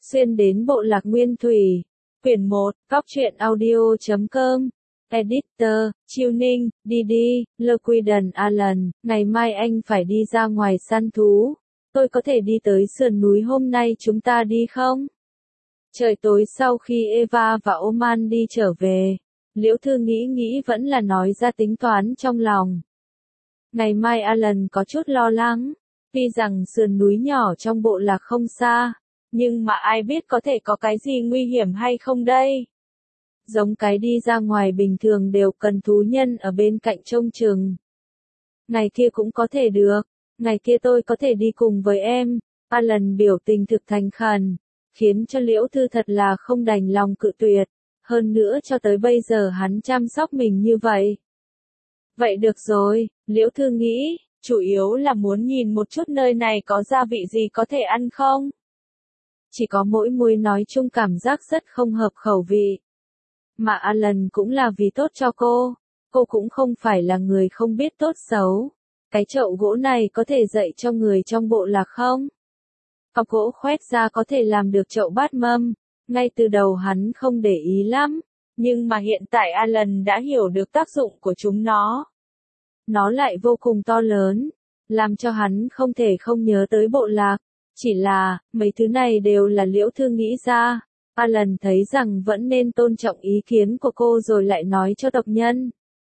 Xuyên đến bộ lạc Nguyên Thủy. Quyển 1, Góc truyện audio.com. Editor, Tuning, Didi, Loquidon Alan, ngày mai anh phải đi ra ngoài săn thú. Tôi có thể đi tới sườn núi hôm nay chúng ta đi không? Trời tối sau khi Eva và Oman đi trở về, Liễu Thư nghĩ vẫn là nói ra tính toán trong lòng. Ngày mai Alan có chút lo lắng, tuy rằng sườn núi nhỏ trong bộ lạc không xa, nhưng mà ai biết có thể có cái gì nguy hiểm hay không đây? Giống cái đi ra ngoài bình thường đều cần thú nhân ở bên cạnh trông chừng. Ngày kia cũng có thể được, ngày kia tôi có thể đi cùng với em. Alan biểu tình thực thành khẩn, khiến cho Liễu Thư thật là không đành lòng cự tuyệt. Hơn nữa cho tới bây giờ hắn chăm sóc mình như vậy. Vậy được rồi, Liễu Thư nghĩ, chủ yếu là muốn nhìn một chút nơi này có gia vị gì có thể ăn không? Chỉ có mỗi muối nói chung cảm giác rất không hợp khẩu vị. Mà Alan cũng là vì tốt cho cô cũng không phải là người không biết tốt xấu. Cái chậu gỗ này có thể dạy cho người trong bộ lạc không? Cọc gỗ khoét ra có thể làm được chậu bát mâm, ngay từ đầu hắn không để ý lắm, nhưng mà hiện tại Alan đã hiểu được tác dụng của chúng nó. Nó lại vô cùng to lớn, làm cho hắn không thể không nhớ tới bộ lạc. Chỉ là, mấy thứ này đều là Liễu Thư nghĩ ra. Alan thấy rằng vẫn nên tôn trọng ý kiến của cô rồi lại nói cho tộc nhân.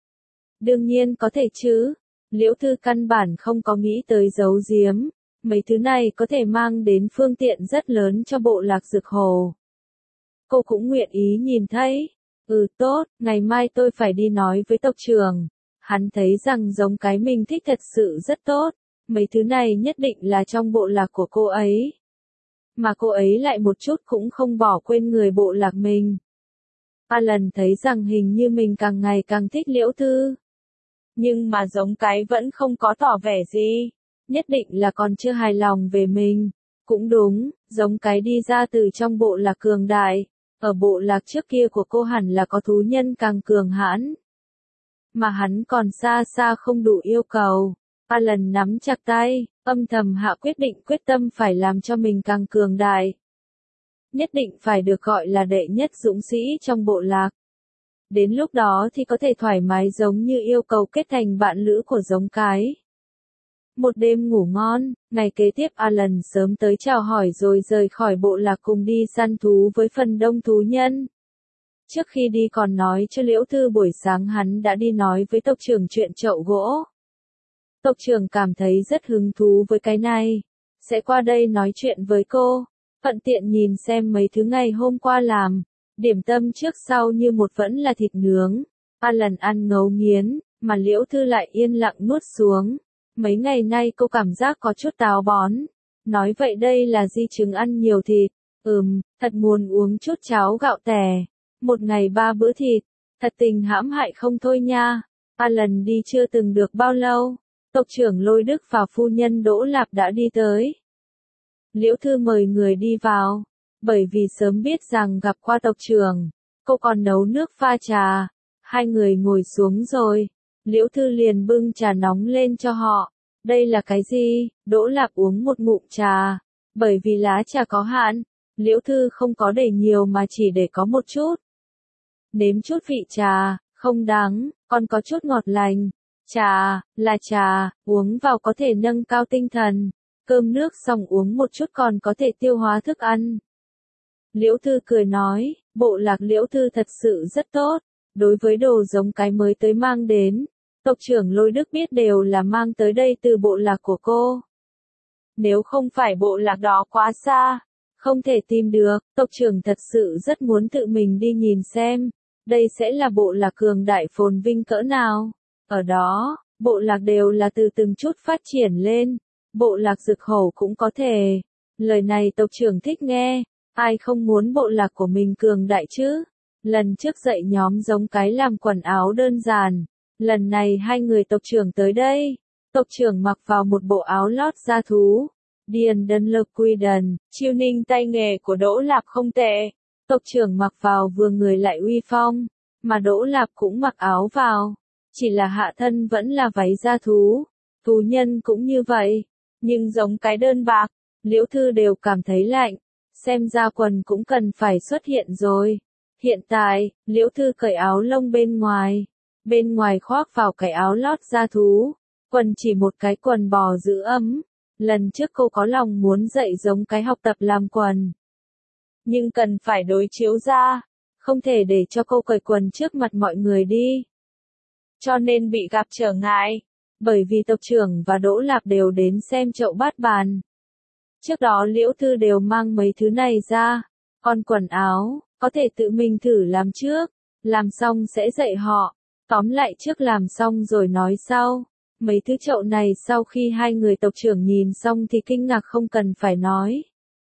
Đương nhiên có thể chứ. Liễu Thư căn bản không có nghĩ tới giấu giếm. Mấy thứ này có thể mang đến phương tiện rất lớn cho bộ lạc Dược Hồ. Cô cũng nguyện ý nhìn thấy. Tốt, ngày mai tôi phải đi nói với tộc trưởng. Hắn thấy rằng giống cái mình thích thật sự rất tốt. Mấy thứ này nhất định là trong bộ lạc của cô ấy. Mà cô ấy lại một chút cũng không bỏ quên người bộ lạc mình. Alan thấy rằng hình như mình càng ngày càng thích Liễu Thư. Nhưng mà giống cái vẫn không có tỏ vẻ gì. Nhất định là còn chưa hài lòng về mình. Cũng đúng, giống cái đi ra từ trong bộ lạc cường đại. Ở bộ lạc trước kia của cô hẳn là có thú nhân càng cường hãn. Mà hắn còn xa xa không đủ yêu cầu. Alan nắm chặt tay, âm thầm hạ quyết tâm phải làm cho mình càng cường đại. Nhất định phải được gọi là đệ nhất dũng sĩ trong bộ lạc. Đến lúc đó thì có thể thoải mái giống như yêu cầu kết thành bạn lữ của giống cái. Một đêm ngủ ngon, ngày kế tiếp Alan sớm tới chào hỏi rồi rời khỏi bộ lạc cùng đi săn thú với phần đông thú nhân. Trước khi đi còn nói cho Liễu Thư buổi sáng hắn đã đi nói với tộc trưởng chuyện chậu gỗ. Tộc trưởng cảm thấy rất hứng thú với cái này. Sẽ qua đây nói chuyện với cô. Thuận tiện nhìn xem mấy thứ ngày hôm qua làm. Điểm tâm trước sau như một vẫn là thịt nướng. Alan ăn ngấu nghiến, mà Liễu Thư lại yên lặng nuốt xuống. Mấy ngày nay cô cảm giác có chút táo bón. Nói vậy đây là di chứng ăn nhiều thịt. Thật muốn uống chút cháo gạo tẻ. Một ngày 3 bữa thịt. Thật tình hãm hại không thôi nha. Alan đi chưa từng được bao lâu. Tộc trưởng Lôi Đức và phu nhân Đỗ Lạp đã đi tới. Liễu Thư mời người đi vào. Bởi vì sớm biết rằng gặp qua tộc trưởng, cô còn nấu nước pha trà. Hai người ngồi xuống rồi. Liễu Thư liền bưng trà nóng lên cho họ. Đây là cái gì? Đỗ Lạp uống một ngụm trà. Bởi vì lá trà có hạn, Liễu Thư không có để nhiều mà chỉ để có một chút. Nếm chút vị trà, không đắng, còn có chút ngọt lành. Trà, là trà, uống vào có thể nâng cao tinh thần. Cơm nước xong uống một chút còn có thể tiêu hóa thức ăn. Liễu Thư cười nói, bộ lạc Liễu Thư thật sự rất tốt. Đối với đồ giống cái mới tới mang đến, tộc trưởng Lôi Đức biết đều là mang tới đây từ bộ lạc của cô. Nếu không phải bộ lạc đó quá xa, không thể tìm được, tộc trưởng thật sự rất muốn tự mình đi nhìn xem. Đây sẽ là bộ lạc cường đại phồn vinh cỡ nào. Ở đó, bộ lạc đều là từ từng chút phát triển lên. Bộ lạc Dược Hổ cũng có thể. Lời này tộc trưởng thích nghe. Ai không muốn bộ lạc của mình cường đại chứ? Lần trước dạy nhóm giống cái làm quần áo đơn giản. Lần này hai người tộc trưởng tới đây. Tộc trưởng mặc vào một bộ áo lót da thú. Điền Đơn Lơ Quy Đần, tuning tay nghề của Đỗ Lạp không tệ. Tộc trưởng mặc vào vừa người lại uy phong. Mà Đỗ Lạp cũng mặc áo vào. Chỉ là hạ thân vẫn là váy da thú. Thú nhân cũng như vậy. Nhưng giống cái đơn bạc, Liễu Thư đều cảm thấy lạnh. xem ra quần cũng cần phải xuất hiện rồi. Hiện tại, Liễu Thư cởi áo lông bên ngoài khoác vào cái áo lót da thú, quần chỉ một cái quần bò giữ ấm. Lần trước cô có lòng muốn dạy giống cái học tập làm quần. Nhưng cần phải đối chiếu ra, không thể để cho cô cởi quần trước mặt mọi người đi. Cho nên bị gặp trở ngại, bởi vì tộc trưởng và Đỗ Lạc đều đến xem chậu bát bàn. Trước đó Liễu Thư đều mang mấy thứ này ra, còn quần áo, có thể tự mình thử làm trước, làm xong sẽ dạy họ, tóm lại trước làm xong rồi nói sau. Mấy thứ chậu này sau khi hai người tộc trưởng nhìn xong thì kinh ngạc không cần phải nói.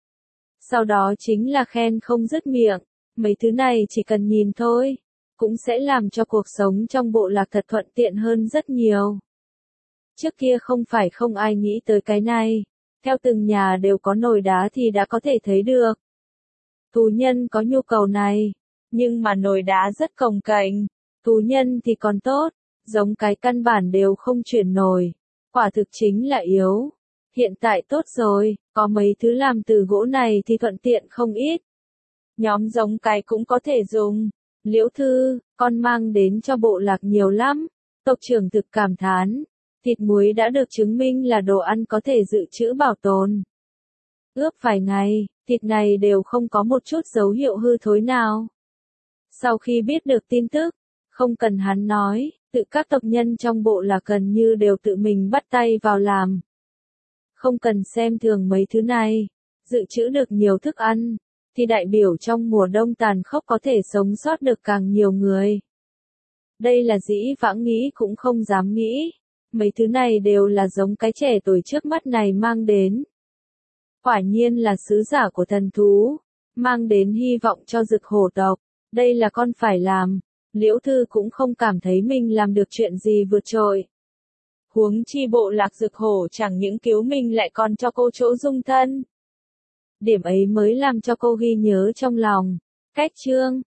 Sau đó chính là khen không dứt miệng, mấy thứ này chỉ cần nhìn thôi, cũng sẽ làm cho cuộc sống trong bộ lạc thật thuận tiện hơn rất nhiều. Trước kia không phải không ai nghĩ tới cái này, theo từng nhà đều có nồi đá thì đã có thể thấy được. Tù nhân có nhu cầu này, nhưng mà nồi đá rất cồng kềnh, tù nhân thì còn tốt, giống cái căn bản đều không chuyển nổi, quả thực chính là yếu. Hiện tại tốt rồi, có mấy thứ làm từ gỗ này thì thuận tiện không ít. Nhóm giống cái cũng có thể dùng. Liễu Thư, con mang đến cho bộ lạc nhiều lắm. Tộc trưởng thực cảm thán. Thịt muối đã được chứng minh là đồ ăn có thể dự trữ bảo tồn. Ướp vài ngày, thịt này đều không có một chút dấu hiệu hư thối nào. Sau khi biết được tin tức, không cần hắn nói, tự các tộc nhân trong bộ lạc gần như đều tự mình bắt tay vào làm. Không cần xem thường mấy thứ này, dự trữ được nhiều thức ăn, thì đại biểu trong mùa đông tàn khốc có thể sống sót được càng nhiều người. Đây là dĩ vãng nghĩ cũng không dám nghĩ, mấy thứ này đều là giống cái trẻ tuổi trước mắt này mang đến. Quả nhiên là sứ giả của thần thú, mang đến hy vọng cho Dực Hổ tộc, đây là con phải làm. Liễu Thư cũng không cảm thấy mình làm được chuyện gì vượt trội. Huống chi bộ lạc Dực Hổ chẳng những cứu mình lại còn cho cô chỗ dung thân. Điểm ấy mới làm cho cô ghi nhớ trong lòng. Cách chương